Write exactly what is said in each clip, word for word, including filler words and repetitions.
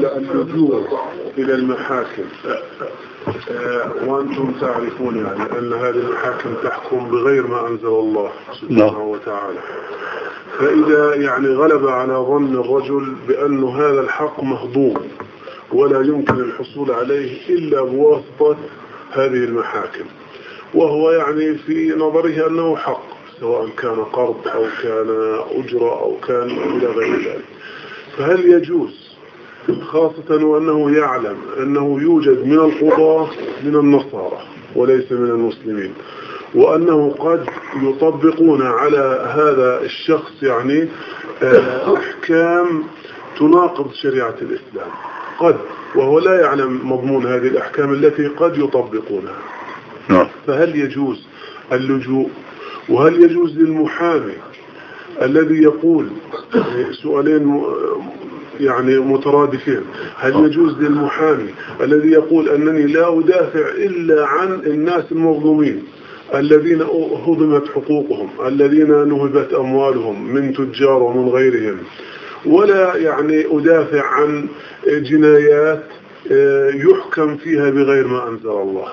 اللجوء إلى المحاكم، وأنتم تعرفون يعني أن هذه المحاكم تحكم بغير ما أنزل الله سبحانه وتعالى، فإذا يعني غلب على ظن الرجل بأن هذا الحق مهضوم ولا يمكن الحصول عليه إلا بواسطة هذه المحاكم، وهو يعني في نظره أنه حق سواء كان قرض أو كان أجرة أو كان إلى غير ذلك، فهل يجوز خاصة وأنه يعلم أنه يوجد من القضاة من النصارى وليس من المسلمين، وأنه قد يطبقون على هذا الشخص يعني أحكام تناقض شريعة الإسلام قد، وهو لا يعلم مضمون هذه الأحكام التي قد يطبقونها، فهل يجوز اللجوء؟ وهل يجوز للمحامي الذي يقول سؤالين يعني مترادفين، هل يجوز للمحامي الذي يقول أنني لا أدافع إلا عن الناس المظلومين الذين هضمت حقوقهم الذين نهبت أموالهم من تجار ومن غيرهم، ولا يعني أدافع عن جنايات يحكم فيها بغير ما أنزل الله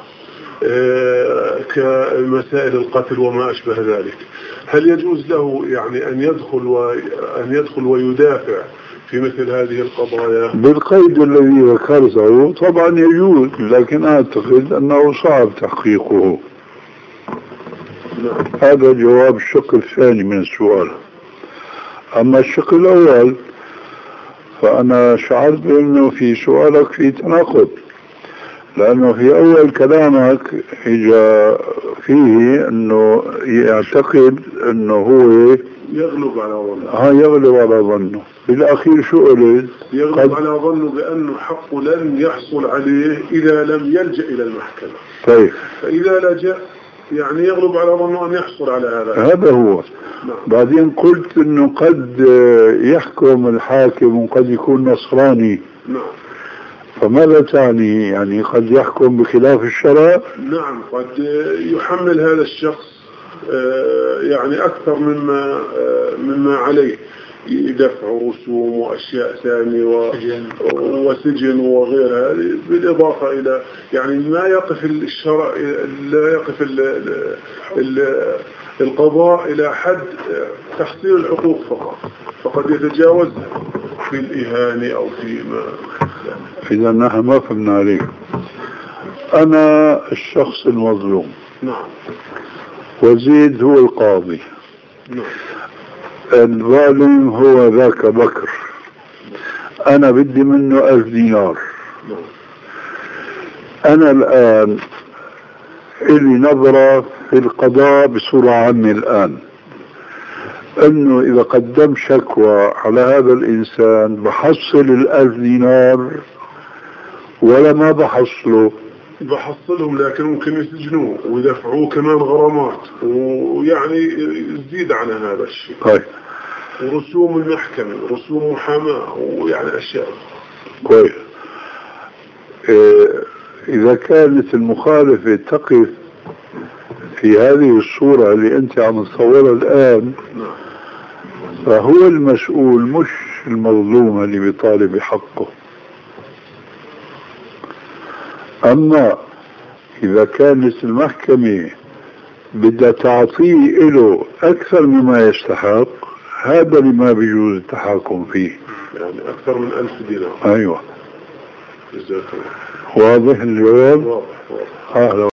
كمسائل القتل وما أشبه ذلك، هل يجوز له يعني أن يدخل وأن يدخل ويدافع في مثل هذه القضايا؟ بالقيد الذي ذكرته طبعا يجوز، لكن أعتقد أنه صعب تحقيقه. نعم. هذا جواب الشق الثاني من السؤال. أما الشق الأول فأنا شعرت بأنه في سؤالك في تناقض، لأنه في أول كلامك إجا فيه أنه يعتقد أنه هو يغلب على ظنه. ها يغلب على ظنه. بالأخير شو قلت؟ يغلب على ظنه بأنه حقه لن يحصل عليه إذا لم يلجأ إلى المحكمة. طيب. فإذا لجأ يعني يغلب على ظنه أن يحصل على هذا. هذا هو. نعم. بعدين قلت أنه قد يحكم الحاكم وقد يكون نصراني. نعم. فماذا تعني؟ يعني قد يحكم بخلاف الشرع؟ نعم، قد يحمل هذا الشخص يعني أكثر مما مما عليه، دفع رسوم وأشياء ثانية وسجن وغيرها، بالإضافة إلى يعني ما يقف الشرع لا يقف ال ال القضاء إلى حد تحصيل الحقوق فقط، فقد يتجاوزها في الإهانة أو في ما. إذا نحن ما فهمنا عليك. أنا الشخص المظلوم. نعم. وزيد هو القاضي. نعم. الظالم هو ذاك بكر. أنا بدي منه ألف دينار. نعم. أنا الآن إلي نظرة في القضاء بصورة عامة الآن، أنه إذا قدم شكوى على هذا الإنسان بحصل الألف دينار ولا ما بحصله؟ بحصلهم، لكن ممكن يسجنوه ويدفعوه كمان غرامات ويعني يزيد عن هذا الشيء. طيب. ورسوم المحكمة رسوم محاماة ويعني أشياء. كويس. إيه إذا كانت المخالفة تقف في هذه الصورة اللي أنت عم تصورها الآن، نعم. فهو المسؤول مش المظلوم اللي بيطالب بحقه. أما إذا كانت المحكمة بدها تعطيه له أكثر مما يستحق، هذا اللي ما بيجوز التحاكم فيه، يعني أكثر من ألف دينار. أيوة. جزاك الله. واضح الجواب؟ واضح واضح.